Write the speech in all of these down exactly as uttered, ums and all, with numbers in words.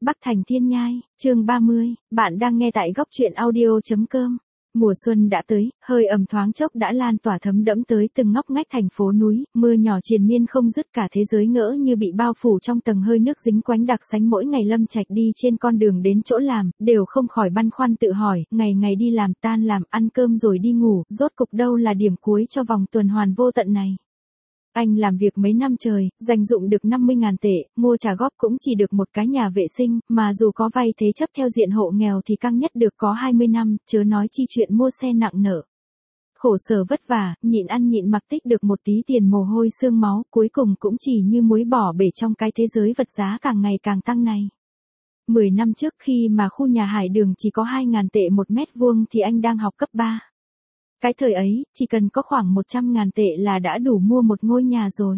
Bắc Thành Thiên Nhai, chương ba mươi, bạn đang nghe tại góc truyện audio.com. Mùa xuân đã tới, hơi ẩm thoáng chốc đã lan tỏa thấm đẫm tới từng ngóc ngách thành phố núi, mưa nhỏ triền miên không dứt, cả thế giới ngỡ như bị bao phủ trong tầng hơi nước dính quánh đặc sánh. Mỗi ngày Lâm Trạch đi trên con đường đến chỗ làm, đều không khỏi băn khoăn tự hỏi, ngày ngày đi làm, tan làm, ăn cơm rồi đi ngủ, rốt cục đâu là điểm cuối cho vòng tuần hoàn vô tận này. Anh làm việc mấy năm trời, dành dụm được năm mươi ngàn tệ, mua trả góp cũng chỉ được một cái nhà vệ sinh, mà dù có vay thế chấp theo diện hộ nghèo thì căng nhất được có hai mươi năm, chớ nói chi chuyện mua xe nặng nợ. Khổ sở vất vả, nhịn ăn nhịn mặc tích được một tí tiền mồ hôi xương máu, cuối cùng cũng chỉ như muối bỏ bể trong cái thế giới vật giá càng ngày càng tăng này. Mười năm trước khi mà khu nhà Hải Đường chỉ có hai ngàn tệ một mét vuông thì anh đang học cấp ba. Cái thời ấy, chỉ cần có khoảng một trăm ngàn tệ là đã đủ mua một ngôi nhà rồi.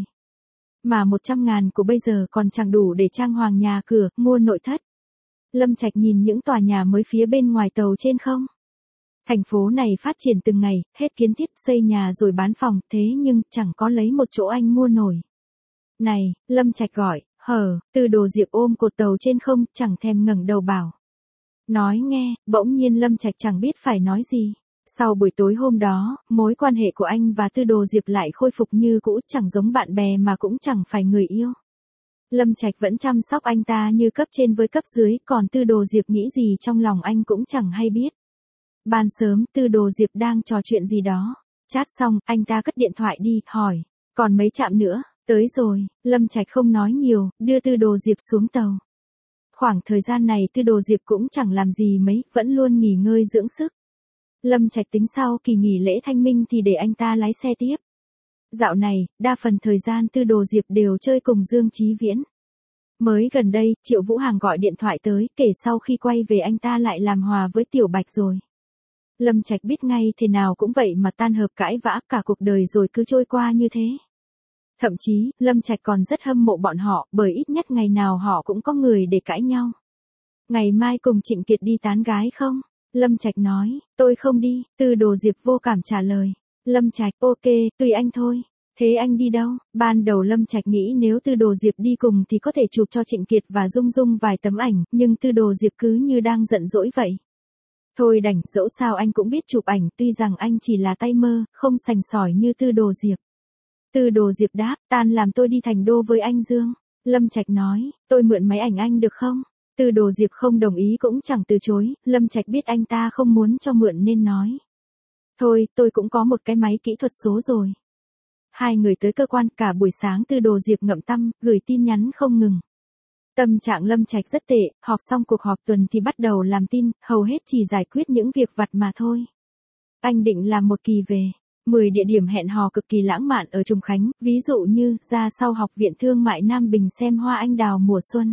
Mà một trăm ngàn của bây giờ còn chẳng đủ để trang hoàng nhà cửa, mua nội thất. Lâm Trạch nhìn những tòa nhà mới phía bên ngoài tàu trên không. Thành phố này phát triển từng ngày, hết kiến thiết, xây nhà rồi bán phòng, thế nhưng chẳng có lấy một chỗ anh mua nổi. Này, Lâm Trạch gọi, hờ, Tư Đồ Diệp ôm cột tàu trên không, chẳng thèm ngẩng đầu bảo. Nói nghe, bỗng nhiên Lâm Trạch chẳng biết phải nói gì. Sau buổi tối hôm đó, mối quan hệ của anh và Tư Đồ Diệp lại khôi phục như cũ, chẳng giống bạn bè mà cũng chẳng phải người yêu. Lâm Trạch vẫn chăm sóc anh ta như cấp trên với cấp dưới, còn Tư Đồ Diệp nghĩ gì trong lòng anh cũng chẳng hay biết. Ban sớm, Tư Đồ Diệp đang trò chuyện gì đó. Chat xong, anh ta cất điện thoại đi, hỏi, còn mấy trạm nữa, tới rồi. Lâm Trạch không nói nhiều, đưa Tư Đồ Diệp xuống tàu. Khoảng thời gian này Tư Đồ Diệp cũng chẳng làm gì mấy, vẫn luôn nghỉ ngơi dưỡng sức. Lâm Trạch tính sau kỳ nghỉ lễ Thanh Minh thì để anh ta lái xe tiếp. Dạo này, đa phần thời gian Tư Đồ Diệp đều chơi cùng Dương Chí Viễn. Mới gần đây, Triệu Vũ Hàng gọi điện thoại tới, kể sau khi quay về anh ta lại làm hòa với Tiểu Bạch rồi. Lâm Trạch biết ngay thế nào cũng vậy mà tan hợp cãi vã, cả cuộc đời rồi cứ trôi qua như thế. Thậm chí, Lâm Trạch còn rất hâm mộ bọn họ, bởi ít nhất ngày nào họ cũng có người để cãi nhau. Ngày mai cùng Trịnh Kiệt đi tán gái không? Lâm Trạch nói, tôi không đi. Tư Đồ Diệp vô cảm trả lời. Lâm Trạch, ok, tùy anh thôi. Thế anh đi đâu? Ban đầu Lâm Trạch nghĩ nếu Tư Đồ Diệp đi cùng thì có thể chụp cho Trịnh Kiệt và Dung Dung vài tấm ảnh, nhưng Tư Đồ Diệp cứ như đang giận dỗi vậy. Thôi đành, dẫu sao anh cũng biết chụp ảnh, tuy rằng anh chỉ là tay mơ, không sành sỏi như Tư Đồ Diệp. Tư Đồ Diệp đáp, tan làm tôi đi Thành Đô với anh Dương. Lâm Trạch nói, tôi mượn máy ảnh anh được không? Tư Đồ Diệp không đồng ý cũng chẳng từ chối, Lâm Trạch biết anh ta không muốn cho mượn nên nói. Thôi, tôi cũng có một cái máy kỹ thuật số rồi. Hai người tới cơ quan, cả buổi sáng Tư Đồ Diệp ngậm tăm, gửi tin nhắn không ngừng. Tâm trạng Lâm Trạch rất tệ, họp xong cuộc họp tuần thì bắt đầu làm tin, hầu hết chỉ giải quyết những việc vặt mà thôi. Anh định làm một kỳ về. mười địa điểm hẹn hò cực kỳ lãng mạn ở Trùng Khánh, ví dụ như, ra sau Học viện Thương mại Nam Bình xem hoa anh đào mùa xuân.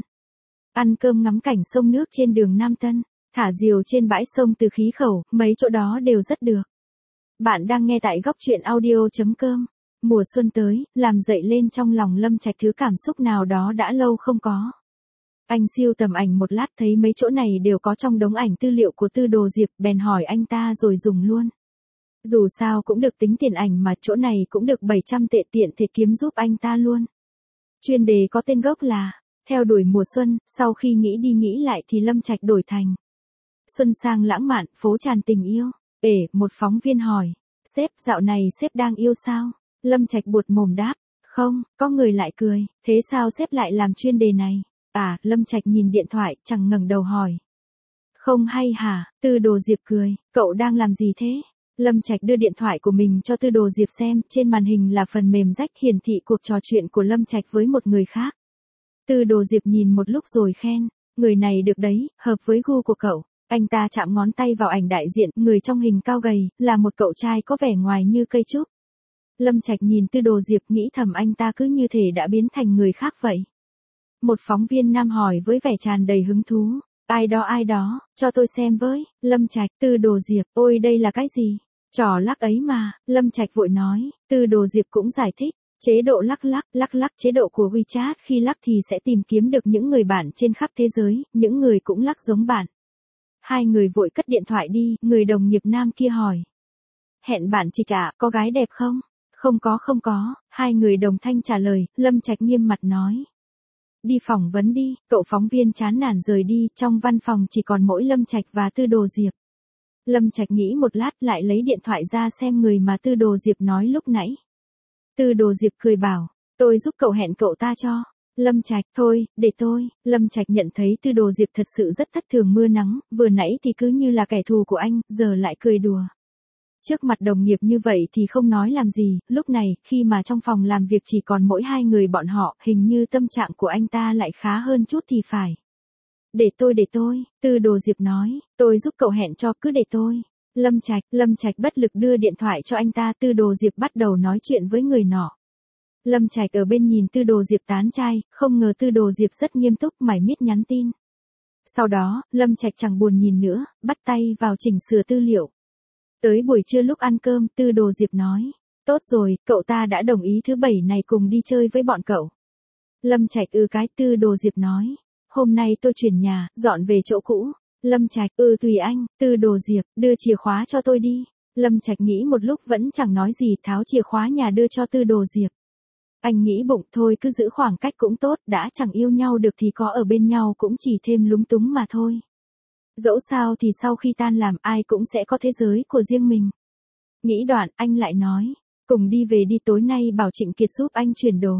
Ăn cơm ngắm cảnh sông nước trên đường Nam Tân, thả diều trên bãi sông Từ Khí Khẩu, mấy chỗ đó đều rất được. Bạn đang nghe tại góc truyện audio.com. Mùa xuân tới, làm dậy lên trong lòng Lâm Trạch thứ cảm xúc nào đó đã lâu không có. Anh siêu tầm ảnh một lát thấy mấy chỗ này đều có trong đống ảnh tư liệu của Tư Đồ Diệp, bèn hỏi anh ta rồi dùng luôn. Dù sao cũng được tính tiền ảnh mà chỗ này cũng được bảy trăm tệ, tiện thể kiếm giúp anh ta luôn. Chuyên đề có tên gốc là Theo đuổi mùa xuân, sau khi nghĩ đi nghĩ lại thì Lâm Trạch đổi thành Xuân sang lãng mạn, phố tràn tình yêu. Ể, một phóng viên hỏi, sếp, dạo này sếp đang yêu sao? Lâm Trạch buột mồm đáp, không, có người lại cười, thế sao sếp lại làm chuyên đề này? À, Lâm Trạch nhìn điện thoại, chẳng ngẩng đầu hỏi. Không hay hả? Tư Đồ Diệp cười, cậu đang làm gì thế? Lâm Trạch đưa điện thoại của mình cho Tư Đồ Diệp xem, trên màn hình là phần mềm rách hiển thị cuộc trò chuyện của Lâm Trạch với một người khác. Tư Đồ Diệp nhìn một lúc rồi khen, người này được đấy, hợp với gu của cậu. Anh ta chạm ngón tay vào ảnh đại diện, người trong hình cao gầy, là một cậu trai có vẻ ngoài như cây trúc. Lâm Trạch nhìn Tư Đồ Diệp nghĩ thầm anh ta cứ như thể đã biến thành người khác vậy. Một phóng viên nam hỏi với vẻ tràn đầy hứng thú, ai đó ai đó, cho tôi xem với. Lâm Trạch, Tư Đồ Diệp, ôi đây là cái gì? Trò lắc ấy mà. Lâm Trạch vội nói. Tư Đồ Diệp cũng giải thích, chế độ lắc lắc, lắc lắc chế độ của WeChat, khi lắc thì sẽ tìm kiếm được những người bạn trên khắp thế giới, những người cũng lắc giống bạn. Hai người vội cất điện thoại đi, người đồng nghiệp nam kia hỏi. Hẹn bạn chị ạ, có gái đẹp không? Không có không có, hai người đồng thanh trả lời, Lâm Trạch nghiêm mặt nói. đi phỏng vấn đi, cậu phóng viên chán nản rời đi, trong văn phòng chỉ còn mỗi Lâm Trạch và Tư Đồ Diệp. Lâm Trạch nghĩ một lát lại lấy điện thoại ra xem người mà Tư Đồ Diệp nói lúc nãy. Tư Đồ Diệp cười bảo, tôi giúp cậu hẹn cậu ta cho. Lâm Trạch, thôi, để tôi. Lâm Trạch nhận thấy Tư Đồ Diệp thật sự rất thất thường mưa nắng, vừa nãy thì cứ như là kẻ thù của anh, giờ lại cười đùa. Trước mặt đồng nghiệp như vậy thì không nói làm gì, lúc này, khi mà trong phòng làm việc chỉ còn mỗi hai người bọn họ, hình như tâm trạng của anh ta lại khá hơn chút thì phải. Để tôi để tôi, Tư Đồ Diệp nói, tôi giúp cậu hẹn cho, cứ để tôi. Lâm Trạch, Lâm Trạch bất lực đưa điện thoại cho anh ta, Tư Đồ Diệp bắt đầu nói chuyện với người nọ. Lâm Trạch ở bên nhìn Tư Đồ Diệp tán trai, không ngờ Tư Đồ Diệp rất nghiêm túc mải miết nhắn tin. Sau đó, Lâm Trạch chẳng buồn nhìn nữa, bắt tay vào chỉnh sửa tư liệu. Tới buổi trưa lúc ăn cơm, Tư Đồ Diệp nói, tốt rồi, cậu ta đã đồng ý thứ bảy này cùng đi chơi với bọn cậu. Lâm Trạch ừ cái, Tư Đồ Diệp nói, hôm nay tôi chuyển nhà, dọn về chỗ cũ. Lâm Trạch ừ tùy anh, Tư Đồ Diệp, đưa chìa khóa cho tôi đi. Lâm Trạch nghĩ một lúc vẫn chẳng nói gì, tháo chìa khóa nhà đưa cho Tư Đồ Diệp. Anh nghĩ bụng thôi cứ giữ khoảng cách cũng tốt, đã chẳng yêu nhau được thì có ở bên nhau cũng chỉ thêm lúng túng mà thôi. Dẫu sao thì sau khi tan làm ai cũng sẽ có thế giới của riêng mình. Nghĩ đoạn anh lại nói, cùng đi về đi, tối nay bảo Trịnh Kiệt giúp anh chuyển đồ.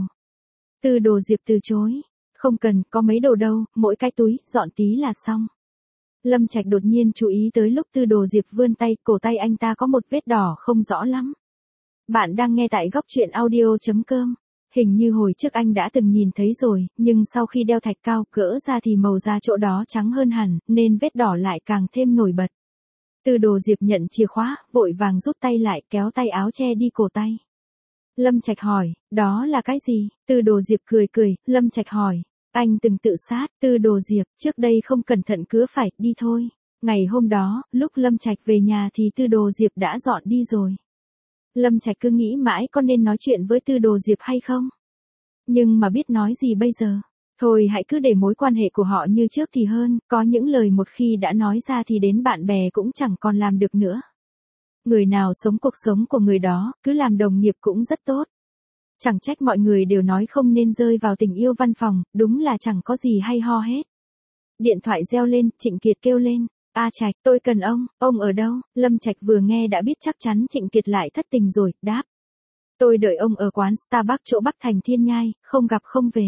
Tư Đồ Diệp từ chối, không cần, có mấy đồ đâu, mỗi cái túi, dọn tí là xong. Lâm Trạch đột nhiên chú ý tới lúc Tư Đồ Diệp vươn tay, cổ tay anh ta có một vết đỏ không rõ lắm. Bạn đang nghe tại góc truyện audio.com. Hình như hồi trước anh đã từng nhìn thấy rồi, nhưng sau khi đeo thạch cao gỡ ra thì màu da chỗ đó trắng hơn hẳn, nên vết đỏ lại càng thêm nổi bật. Tư Đồ Diệp nhận chìa khóa, vội vàng rút tay lại, kéo tay áo che đi cổ tay. Lâm Trạch hỏi, đó là cái gì? Tư Đồ Diệp cười cười, Lâm Trạch hỏi, anh từng tự sát? Tư Đồ Diệp, trước đây không cẩn thận cứ phải, đi thôi. Ngày hôm đó, lúc Lâm Trạch về nhà thì Tư Đồ Diệp đã dọn đi rồi. Lâm Trạch cứ nghĩ mãi có nên nói chuyện với Tư Đồ Diệp hay không? Nhưng mà biết nói gì bây giờ? Thôi hãy cứ để mối quan hệ của họ như trước thì hơn, có những lời một khi đã nói ra thì đến bạn bè cũng chẳng còn làm được nữa. Người nào sống cuộc sống của người đó, cứ làm đồng nghiệp cũng rất tốt. Chẳng trách mọi người đều nói không nên rơi vào tình yêu văn phòng, đúng là chẳng có gì hay ho hết. Điện thoại reo lên, Trịnh Kiệt kêu lên. A Trạch, tôi cần ông, ông ở đâu? Lâm Trạch vừa nghe đã biết chắc chắn Trịnh Kiệt lại thất tình rồi, đáp. Tôi đợi ông ở quán Starbucks chỗ Bắc Thành Thiên Nhai, không gặp không về.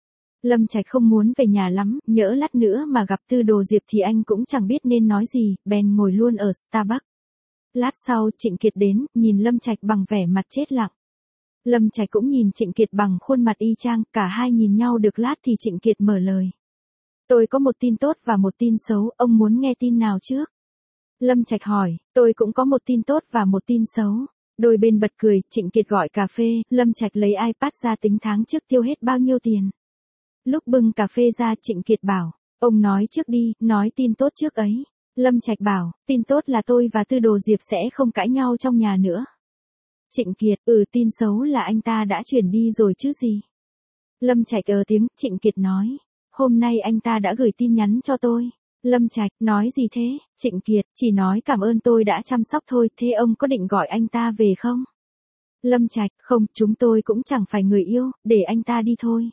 Lâm Trạch không muốn về nhà lắm, nhỡ lát nữa mà gặp Tư Đồ Diệp thì anh cũng chẳng biết nên nói gì, bèn ngồi luôn ở Starbucks. Lát sau Trịnh Kiệt đến, nhìn Lâm Trạch bằng vẻ mặt chết lặng. Lâm Trạch cũng nhìn Trịnh Kiệt bằng khuôn mặt y chang, cả hai nhìn nhau được lát thì Trịnh Kiệt mở lời. Tôi có một tin tốt và một tin xấu, ông muốn nghe tin nào trước? Lâm Trạch hỏi, tôi cũng có một tin tốt và một tin xấu. Đôi bên bật cười, Trịnh Kiệt gọi cà phê, Lâm Trạch lấy iPad ra tính tháng trước tiêu hết bao nhiêu tiền. Lúc bưng cà phê ra Trịnh Kiệt bảo, ông nói trước đi, nói tin tốt trước ấy. Lâm Trạch bảo, tin tốt là tôi và Tư Đồ Diệp sẽ không cãi nhau trong nhà nữa. Trịnh Kiệt, ừ tin xấu là anh ta đã chuyển đi rồi chứ gì. Lâm Trạch ờ tiếng, Trịnh Kiệt nói. Hôm nay anh ta đã gửi tin nhắn cho tôi. Lâm Trạch, nói gì thế? Trịnh Kiệt, chỉ nói cảm ơn tôi đã chăm sóc thôi, thế ông có định gọi anh ta về không? Lâm Trạch, không, chúng tôi cũng chẳng phải người yêu, để anh ta đi thôi.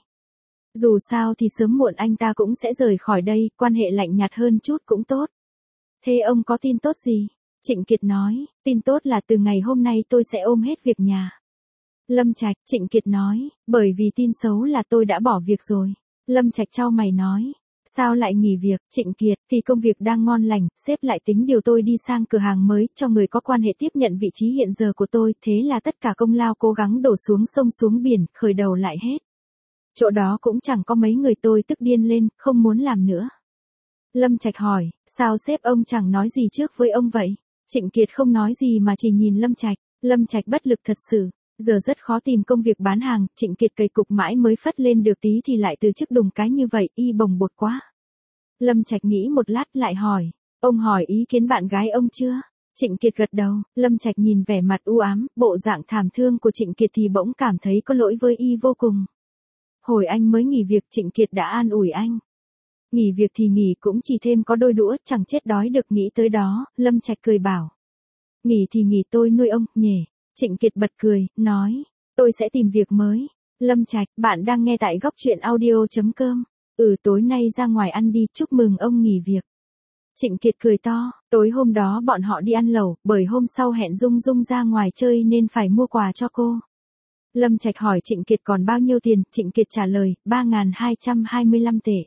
Dù sao thì sớm muộn anh ta cũng sẽ rời khỏi đây, quan hệ lạnh nhạt hơn chút cũng tốt. Thế ông có tin tốt gì? Trịnh Kiệt nói, tin tốt là từ ngày hôm nay tôi sẽ ôm hết việc nhà. Lâm Trạch, Trịnh Kiệt nói, bởi vì tin xấu là tôi đã bỏ việc rồi. Lâm Trạch chau mày nói, sao lại nghỉ việc? Trịnh Kiệt, thì công việc đang ngon lành, sếp lại tính điều tôi đi sang cửa hàng mới, cho người có quan hệ tiếp nhận vị trí hiện giờ của tôi, thế là tất cả công lao cố gắng đổ xuống sông xuống biển, khởi đầu lại hết. Chỗ đó cũng chẳng có mấy người, tôi tức điên lên, không muốn làm nữa. Lâm Trạch hỏi, sao sếp ông chẳng nói gì trước với ông vậy? Trịnh Kiệt không nói gì mà chỉ nhìn Lâm Trạch, Lâm Trạch bất lực thật sự. Giờ rất khó tìm công việc bán hàng, Trịnh Kiệt cày cục mãi mới phất lên được tí thì lại từ chức đùng cái như vậy, y bồng bột quá. Lâm Trạch nghĩ một lát lại hỏi, ông hỏi ý kiến bạn gái ông chưa? Trịnh Kiệt gật đầu, Lâm Trạch nhìn vẻ mặt u ám, bộ dạng thảm thương của Trịnh Kiệt thì bỗng cảm thấy có lỗi với y vô cùng. Hồi anh mới nghỉ việc Trịnh Kiệt đã an ủi anh. Nghỉ việc thì nghỉ cũng chỉ thêm có đôi đũa, chẳng chết đói được, nghĩ tới đó, Lâm Trạch cười bảo. Nghỉ thì nghỉ tôi nuôi ông, nhỉ. Trịnh Kiệt bật cười, nói, tôi sẽ tìm việc mới. Lâm Trạch, bạn đang nghe tại góc chuyện audio chấm com. Ừ, tối nay ra ngoài ăn đi, chúc mừng ông nghỉ việc. Trịnh Kiệt cười to, tối hôm đó bọn họ đi ăn lẩu, bởi hôm sau hẹn Dung Dung ra ngoài chơi nên phải mua quà cho cô. Lâm Trạch hỏi Trịnh Kiệt còn bao nhiêu tiền, Trịnh Kiệt trả lời, ba nghìn hai trăm hai mươi lăm tệ.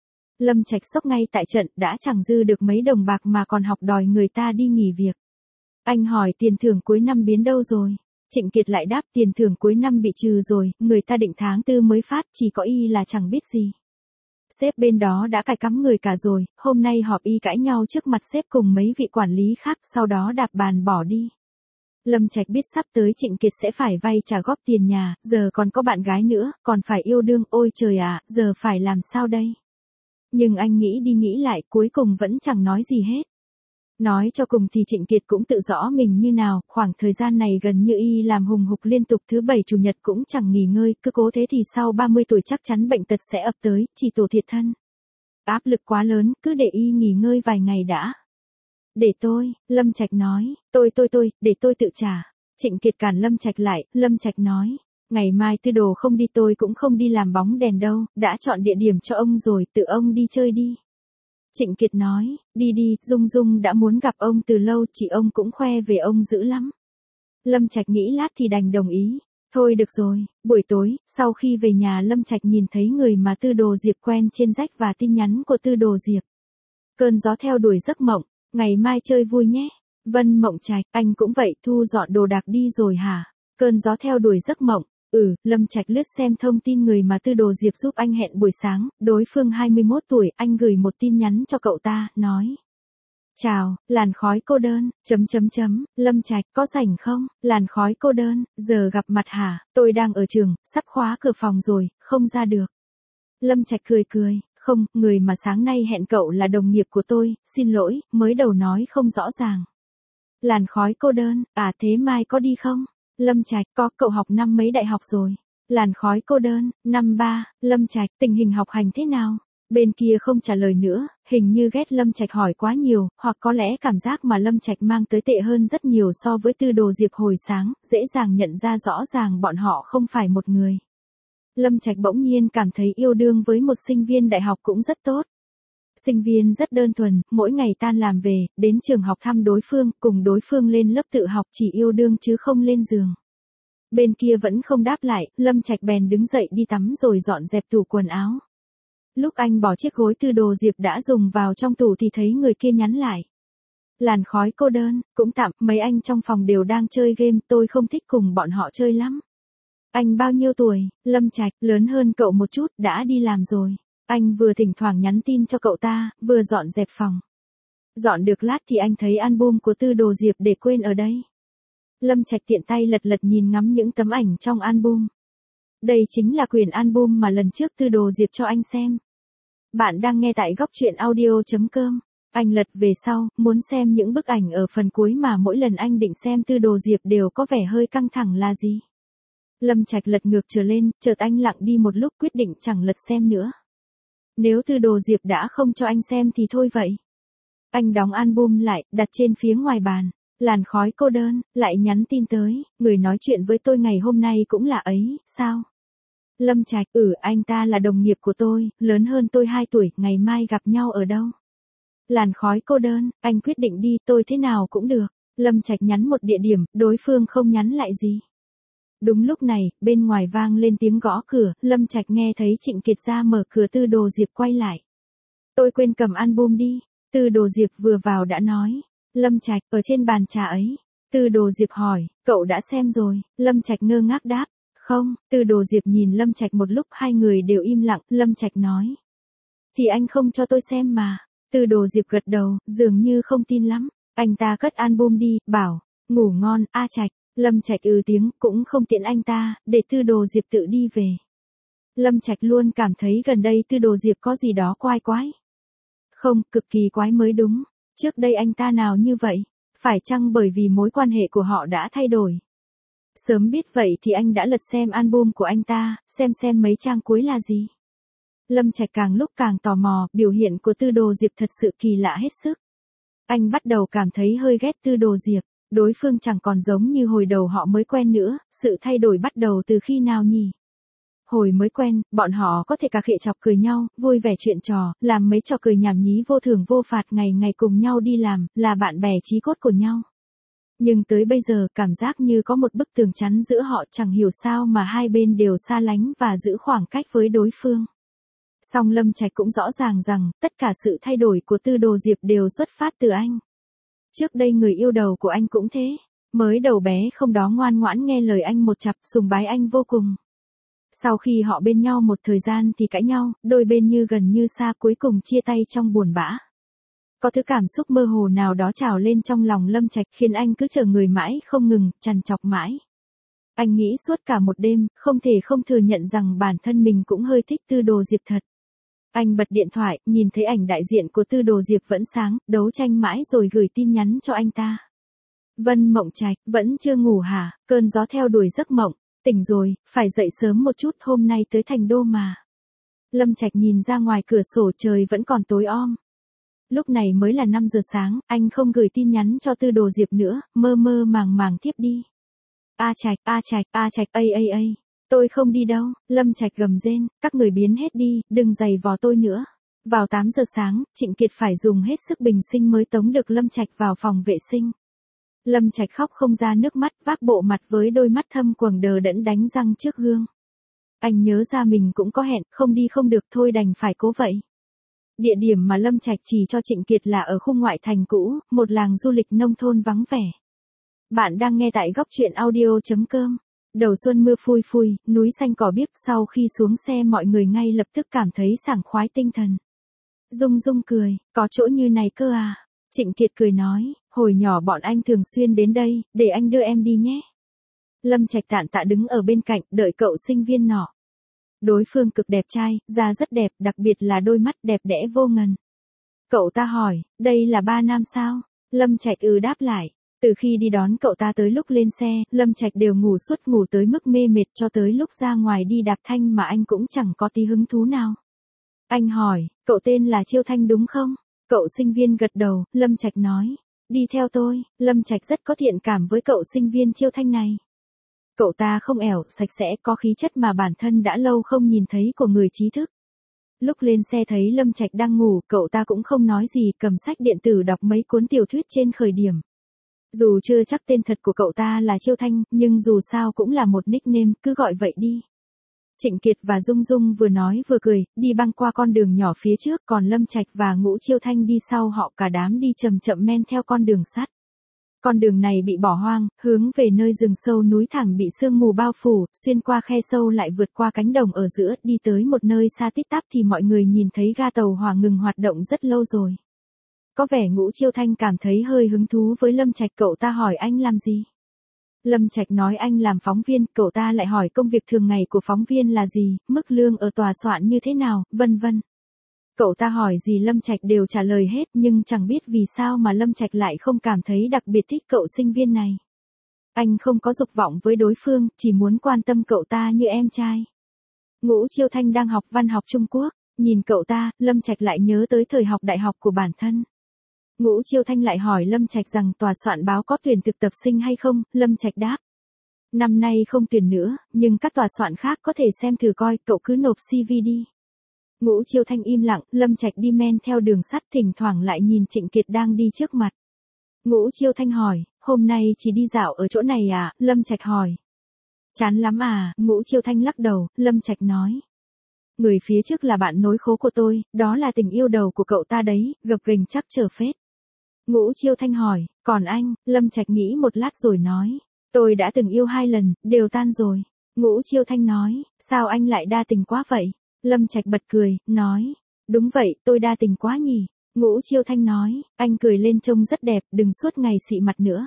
Lâm Trạch sốc ngay tại trận, đã chẳng dư được mấy đồng bạc mà còn học đòi người ta đi nghỉ việc. Anh hỏi tiền thưởng cuối năm biến đâu rồi? Trịnh Kiệt lại đáp tiền thưởng cuối năm bị trừ rồi, người ta định tháng tư mới phát, chỉ có y là chẳng biết gì. Sếp bên đó đã cài cắm người cả rồi, hôm nay họp y cãi nhau trước mặt sếp cùng mấy vị quản lý khác, sau đó đạp bàn bỏ đi. Lâm Trạch biết sắp tới Trịnh Kiệt sẽ phải vay trả góp tiền nhà, giờ còn có bạn gái nữa, còn phải yêu đương, ôi trời ạ, giờ phải làm sao đây? Nhưng anh nghĩ đi nghĩ lại, cuối cùng vẫn chẳng nói gì hết. Nói cho cùng thì Trịnh Kiệt cũng tự rõ mình như nào, khoảng thời gian này gần như y làm hùng hục liên tục, thứ bảy chủ nhật cũng chẳng nghỉ ngơi, cứ cố thế thì sau ba mươi tuổi chắc chắn bệnh tật sẽ ập tới, chỉ tổ thiệt thân. Áp lực quá lớn, cứ để y nghỉ ngơi vài ngày đã. Để tôi, Lâm Trạch nói, tôi tôi tôi, để tôi tự trả. Trịnh Kiệt cản Lâm Trạch lại, Lâm Trạch nói, ngày mai Tư Đồ không đi tôi cũng không đi làm bóng đèn đâu, đã chọn địa điểm cho ông rồi, tự ông đi chơi đi. Trịnh Kiệt nói, đi đi, Dung Dung đã muốn gặp ông từ lâu, chị ông cũng khoe về ông dữ lắm. Lâm Trạch nghĩ lát thì đành đồng ý. Thôi được rồi, buổi tối, sau khi về nhà Lâm Trạch nhìn thấy người mà Tư Đồ Diệp quen trên rách và tin nhắn của Tư Đồ Diệp. Cơn gió theo đuổi giấc mộng, ngày mai chơi vui nhé. Vân Mộng Trạch, anh cũng vậy, thu dọn đồ đạc đi rồi hả? Cơn gió theo đuổi giấc mộng. Ừ, Lâm Trạch lướt xem thông tin người mà Tư Đồ Diệp giúp anh hẹn buổi sáng, đối phương hai mươi mốt tuổi, anh gửi một tin nhắn cho cậu ta, nói. Chào, làn khói cô đơn, chấm chấm chấm, Lâm Trạch, có rảnh không? Làn khói cô đơn, giờ gặp mặt hả? Tôi đang ở trường, sắp khóa cửa phòng rồi, không ra được. Lâm Trạch cười cười, không, người mà sáng nay hẹn cậu là đồng nghiệp của tôi, xin lỗi, mới đầu nói không rõ ràng. Làn khói cô đơn, à thế mai có đi không? Lâm Trạch, có, cậu học năm mấy đại học rồi? Làn khói cô đơn, năm ba, Lâm Trạch, tình hình học hành thế nào? Bên kia không trả lời nữa, hình như ghét Lâm Trạch hỏi quá nhiều, hoặc có lẽ cảm giác mà Lâm Trạch mang tới tệ hơn rất nhiều so với Tư Đồ Diệp hồi sáng, dễ dàng nhận ra rõ ràng bọn họ không phải một người. Lâm Trạch bỗng nhiên cảm thấy yêu đương với một sinh viên đại học cũng rất tốt. Sinh viên rất đơn thuần, mỗi ngày tan làm về, đến trường học thăm đối phương, cùng đối phương lên lớp tự học, chỉ yêu đương chứ không lên giường. Bên kia vẫn không đáp lại, Lâm Trạch bèn đứng dậy đi tắm rồi dọn dẹp tủ quần áo. Lúc anh bỏ chiếc gối Tư Đồ Diệp đã dùng vào trong tủ thì thấy người kia nhắn lại. Làn khói cô đơn, cũng tạm, mấy anh trong phòng đều đang chơi game, tôi không thích cùng bọn họ chơi lắm. Anh bao nhiêu tuổi? Lâm Trạch, lớn hơn cậu một chút, đã đi làm rồi. Anh vừa thỉnh thoảng nhắn tin cho cậu ta, vừa dọn dẹp phòng. Dọn được lát thì anh thấy album của Tư Đồ Diệp để quên ở đây. Lâm Trạch tiện tay lật lật nhìn ngắm những tấm ảnh trong album. Đây chính là quyển album mà lần trước Tư Đồ Diệp cho anh xem. Bạn đang nghe tại góc chuyện audio chấm com. Anh lật về sau, muốn xem những bức ảnh ở phần cuối mà mỗi lần anh định xem Tư Đồ Diệp đều có vẻ hơi căng thẳng là gì. Lâm Trạch lật ngược trở lên, chợt anh lặng đi một lúc quyết định chẳng lật xem nữa. Nếu Tư Đồ Diệp đã không cho anh xem thì thôi vậy. Anh đóng album lại, đặt trên phía ngoài bàn. Làn khói cô đơn, lại nhắn tin tới, người nói chuyện với tôi ngày hôm nay cũng là ấy, sao? Lâm Trạch, ừ, anh ta là đồng nghiệp của tôi, lớn hơn tôi hai tuổi, ngày mai gặp nhau ở đâu? Làn khói cô đơn, anh quyết định đi, tôi thế nào cũng được. Lâm Trạch nhắn một địa điểm, đối phương không nhắn lại gì. Đúng lúc này, bên ngoài vang lên tiếng gõ cửa, Lâm Trạch nghe thấy Trịnh Kiệt ra mở cửa. Tư Đồ Diệp quay lại. Tôi quên cầm album đi. Tư Đồ Diệp vừa vào đã nói. Lâm Trạch, ở trên bàn trà ấy. Tư Đồ Diệp hỏi, cậu đã xem rồi? Lâm Trạch ngơ ngác đáp, không. Tư Đồ Diệp nhìn Lâm Trạch một lúc, hai người đều im lặng, Lâm Trạch nói. Thì anh không cho tôi xem mà. Tư Đồ Diệp gật đầu, dường như không tin lắm. Anh ta cất album đi, bảo, ngủ ngon, A Trạch. Lâm Trạch ừ tiếng, cũng không tiện anh ta, để Tư Đồ Diệp tự đi về. Lâm Trạch luôn cảm thấy gần đây Tư Đồ Diệp có gì đó quái quái. Không, cực kỳ quái mới đúng. Trước đây anh ta nào như vậy? Phải chăng bởi vì mối quan hệ của họ đã thay đổi? Sớm biết vậy thì anh đã lật xem album của anh ta, xem xem mấy trang cuối là gì. Lâm Trạch càng lúc càng tò mò, biểu hiện của Tư Đồ Diệp thật sự kỳ lạ hết sức. Anh bắt đầu cảm thấy hơi ghét Tư Đồ Diệp. Đối phương chẳng còn giống như hồi đầu họ mới quen nữa, sự thay đổi bắt đầu từ khi nào nhỉ? hồi mới quen, bọn họ có thể cà khịa chọc cười nhau, vui vẻ chuyện trò, làm mấy trò cười nhảm nhí vô thưởng vô phạt ngày ngày cùng nhau đi làm, là bạn bè chí cốt của nhau. Nhưng tới bây giờ cảm giác như có một bức tường chắn giữa họ, chẳng hiểu sao mà hai bên đều xa lánh và giữ khoảng cách với đối phương. Song Lâm Trạch cũng rõ ràng rằng, tất cả sự thay đổi của Tư Đồ Diệp đều xuất phát từ anh. Trước đây người yêu đầu của anh cũng thế. Mới đầu bé không đó ngoan ngoãn nghe lời anh một chặp, sùng bái anh vô cùng. Sau khi họ bên nhau một thời gian thì cãi nhau, đôi bên như gần như xa, cuối cùng chia tay trong buồn bã. Có thứ cảm xúc mơ hồ nào đó trào lên trong lòng Lâm Trạch khiến anh cứ chờ người mãi không ngừng, trằn trọc mãi. Anh nghĩ suốt cả một đêm, không thể không thừa nhận rằng bản thân mình cũng hơi thích Tư Đồ Diệp thật. Anh bật điện thoại, nhìn thấy ảnh đại diện của Tư Đồ Diệp vẫn sáng, đấu tranh mãi rồi gửi tin nhắn cho anh ta. Vân Mộng Trạch, vẫn chưa ngủ hả? Cơn gió theo đuổi giấc mộng. Tỉnh rồi, phải dậy sớm một chút, hôm nay tới Thành Đô mà. Lâm Trạch nhìn ra ngoài cửa sổ, trời vẫn còn tối om. Lúc này mới là năm giờ sáng, anh không gửi tin nhắn cho Tư Đồ Diệp nữa, mơ mơ màng màng tiếp đi. A Trạch, A Trạch, A Trạch, ây ây ây. Tôi không đi đâu, Lâm Trạch gầm rên, các người biến hết đi, đừng giày vò tôi nữa. Vào tám giờ sáng, Trịnh Kiệt phải dùng hết sức bình sinh mới tống được Lâm Trạch vào phòng vệ sinh. Lâm Trạch khóc không ra nước mắt, vác bộ mặt với đôi mắt thâm quầng đờ đẫn đánh răng trước gương. Anh nhớ ra mình cũng có hẹn, không đi không được thôi đành phải cố vậy. Địa điểm mà Lâm Trạch chỉ cho Trịnh Kiệt là ở khu ngoại thành cũ, một làng du lịch nông thôn vắng vẻ. Bạn đang nghe tại góc truyện audio chấm com. Đầu xuân mưa phùi phùi, núi xanh cỏ biếc, sau khi xuống xe mọi người ngay lập tức cảm thấy sảng khoái tinh thần. Dung Dung cười, có chỗ như này cơ à? Trịnh Kiệt cười nói, hồi nhỏ bọn anh thường xuyên đến đây, để anh đưa em đi nhé. Lâm Trạch tản tạ đứng ở bên cạnh, đợi cậu sinh viên nọ. Đối phương cực đẹp trai, da rất đẹp, đặc biệt là đôi mắt đẹp đẽ vô ngần. Cậu ta hỏi, đây là ba nam sao? Lâm Trạch ừ đáp lại. Từ khi đi đón cậu ta tới lúc lên xe, Lâm Trạch đều ngủ suốt, ngủ tới mức mê mệt, cho tới lúc ra ngoài đi đạp thanh mà anh cũng chẳng có tí hứng thú nào. Anh hỏi, cậu tên là Chiêu Thanh đúng không? Cậu sinh viên gật đầu, Lâm Trạch nói, đi theo tôi. Lâm Trạch rất có thiện cảm với cậu sinh viên Chiêu Thanh này. Cậu ta không ẻo, sạch sẽ, có khí chất mà bản thân đã lâu không nhìn thấy của người trí thức. Lúc lên xe thấy Lâm Trạch đang ngủ, cậu ta cũng không nói gì, cầm sách điện tử đọc mấy cuốn tiểu thuyết trên khởi điểm. Dù chưa chắc tên thật của cậu ta là Chiêu Thanh, nhưng dù sao cũng là một nickname, cứ gọi vậy đi. Trịnh Kiệt và Dung Dung vừa nói vừa cười, đi băng qua con đường nhỏ phía trước, còn Lâm Trạch và Ngũ Chiêu Thanh đi sau họ, cả đám đi chậm chậm men theo con đường sắt. Con đường này bị bỏ hoang, hướng về nơi rừng sâu núi thẳm bị sương mù bao phủ, xuyên qua khe sâu lại vượt qua cánh đồng ở giữa, đi tới một nơi xa tít tắp thì mọi người nhìn thấy ga tàu hỏa ngừng hoạt động rất lâu rồi. Có vẻ Ngũ Chiêu Thanh cảm thấy hơi hứng thú với Lâm Trạch, cậu ta hỏi anh làm gì? Lâm Trạch nói anh làm phóng viên, cậu ta lại hỏi công việc thường ngày của phóng viên là gì, mức lương ở tòa soạn như thế nào, vân vân. Cậu ta hỏi gì Lâm Trạch đều trả lời hết, nhưng chẳng biết vì sao mà Lâm Trạch lại không cảm thấy đặc biệt thích cậu sinh viên này. Anh không có dục vọng với đối phương, chỉ muốn quan tâm cậu ta như em trai. Ngũ Chiêu Thanh đang học văn học Trung Quốc, nhìn cậu ta, Lâm Trạch lại nhớ tới thời học đại học của bản thân. Ngũ Chiêu Thanh lại hỏi Lâm Trạch rằng tòa soạn báo có tuyển thực tập sinh hay không, Lâm Trạch đáp. Năm nay không tuyển nữa, nhưng các tòa soạn khác có thể xem thử coi, cậu cứ nộp xê vê đi. Ngũ Chiêu Thanh im lặng, Lâm Trạch đi men theo đường sắt, thỉnh thoảng lại nhìn Trịnh Kiệt đang đi trước mặt. Ngũ Chiêu Thanh hỏi, hôm nay chỉ đi dạo ở chỗ này à, Lâm Trạch hỏi. Chán lắm à, Ngũ Chiêu Thanh lắc đầu, Lâm Trạch nói. Người phía trước là bạn nối khố của tôi, đó là tình yêu đầu của cậu ta đấy, gập ghềnh chắc chờ phết. Ngũ Chiêu Thanh hỏi, còn anh, Lâm Trạch nghĩ một lát rồi nói, tôi đã từng yêu hai lần, đều tan rồi. Ngũ Chiêu Thanh nói, sao anh lại đa tình quá vậy? Lâm Trạch bật cười, nói, đúng vậy, tôi đa tình quá nhỉ. Ngũ Chiêu Thanh nói, anh cười lên trông rất đẹp, đừng suốt ngày xị mặt nữa.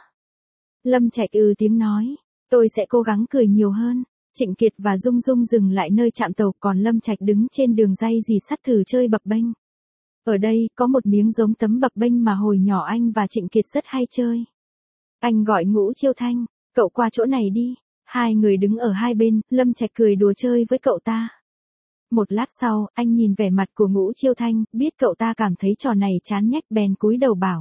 Lâm Trạch ừ tiếng nói, tôi sẽ cố gắng cười nhiều hơn. Trịnh Kiệt và Dung Dung dừng lại nơi trạm tàu, còn Lâm Trạch đứng trên đường ray dì sắt thử chơi bập bênh. Ở đây, có một miếng giống tấm bập bênh mà hồi nhỏ anh và Trịnh Kiệt rất hay chơi. Anh gọi Ngũ Chiêu Thanh, cậu qua chỗ này đi. Hai người đứng ở hai bên, Lâm Trạch cười đùa chơi với cậu ta. Một lát sau, anh nhìn vẻ mặt của Ngũ Chiêu Thanh, biết cậu ta cảm thấy trò này chán nhách bèn cúi đầu bảo.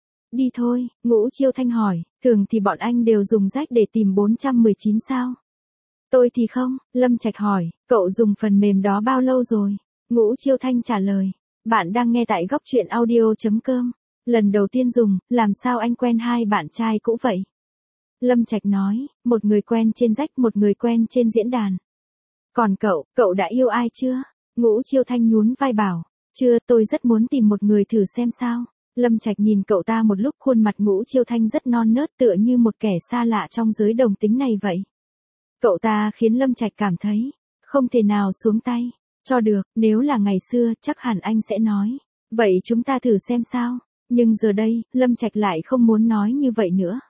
Đi thôi, Ngũ Chiêu Thanh hỏi, thường thì bọn anh đều dùng rách để tìm bốn trăm mười chín sao? Tôi thì không, Lâm Trạch hỏi, cậu dùng phần mềm đó bao lâu rồi? Ngũ Chiêu Thanh trả lời, bạn đang nghe tại góc truyện audio.com. Lần đầu tiên dùng, làm sao anh quen hai bạn trai cũ vậy? Lâm Trạch nói, một người quen trên rách, một người quen trên diễn đàn. Còn cậu, cậu đã yêu ai chưa? Ngũ Chiêu Thanh nhún vai bảo, chưa, tôi rất muốn tìm một người thử xem sao. Lâm Trạch nhìn cậu ta một lúc, khuôn mặt Ngũ Chiêu Thanh rất non nớt, tựa như một kẻ xa lạ trong giới đồng tính này vậy. Cậu ta khiến Lâm Trạch cảm thấy, không thể nào xuống tay. Cho được, nếu là ngày xưa, chắc hẳn anh sẽ nói. Vậy chúng ta thử xem sao. Nhưng giờ đây, Lâm Trạch lại không muốn nói như vậy nữa.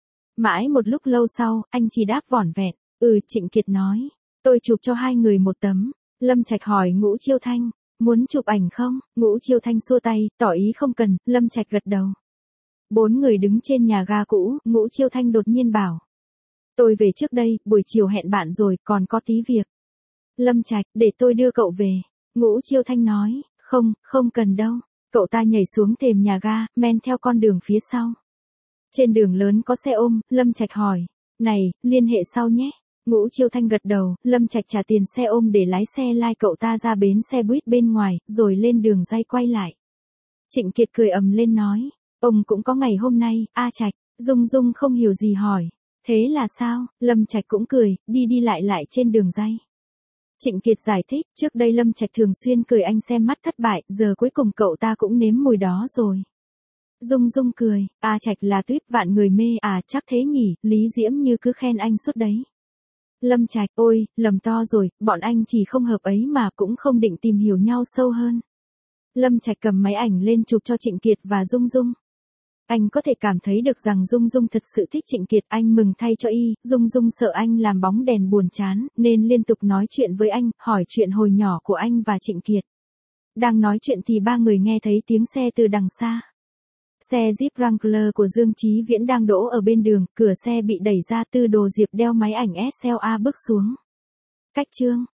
Mãi một lúc lâu sau, anh chỉ đáp vỏn vẹn. Ừ, Trịnh Kiệt nói. Tôi chụp cho hai người một tấm. Lâm Trạch hỏi Ngũ Chiêu Thanh, muốn chụp ảnh không? Ngũ Chiêu Thanh xua tay, tỏ ý không cần. Lâm Trạch gật đầu. Bốn người đứng trên nhà ga cũ, Ngũ Chiêu Thanh đột nhiên bảo. Tôi về trước đây, buổi chiều hẹn bạn rồi, còn có tí việc. Lâm Trạch, để tôi đưa cậu về. Ngũ Chiêu Thanh nói, không, không cần đâu. Cậu ta nhảy xuống thềm nhà ga, men theo con đường phía sau. Trên đường lớn có xe ôm, Lâm Trạch hỏi, này, liên hệ sau nhé. Ngũ Chiêu Thanh gật đầu, Lâm Trạch trả tiền xe ôm để lái xe lai cậu ta ra bến xe buýt bên ngoài, rồi lên đường ray quay lại. Trịnh Kiệt cười ầm lên nói, ông cũng có ngày hôm nay, A Trạch. Dung Dung không hiểu gì hỏi, thế là sao? Lâm Trạch cũng cười, đi đi lại lại trên đường ray. Trịnh Kiệt giải thích, trước đây Lâm Trạch thường xuyên cười anh xem mắt thất bại, giờ cuối cùng cậu ta cũng nếm mùi đó rồi. Dung Dung cười, A Trạch là tuyếp vạn người mê à, chắc thế nhỉ, Lý Diễm như cứ khen anh suốt đấy. Lâm Trạch, ôi, lầm to rồi, bọn anh chỉ không hợp ấy mà cũng không định tìm hiểu nhau sâu hơn. Lâm Trạch cầm máy ảnh lên chụp cho Trịnh Kiệt và Dung Dung. Anh có thể cảm thấy được rằng Dung Dung thật sự thích Trịnh Kiệt, anh mừng thay cho y, Dung Dung sợ anh làm bóng đèn buồn chán, nên liên tục nói chuyện với anh, hỏi chuyện hồi nhỏ của anh và Trịnh Kiệt. Đang nói chuyện thì ba người nghe thấy tiếng xe từ đằng xa. Xe Jeep Wrangler của Dương Chí Viễn đang đỗ ở bên đường, cửa xe bị đẩy ra, Tư Đồ Diệp đeo máy ảnh ét lờ a bước xuống. Cách chương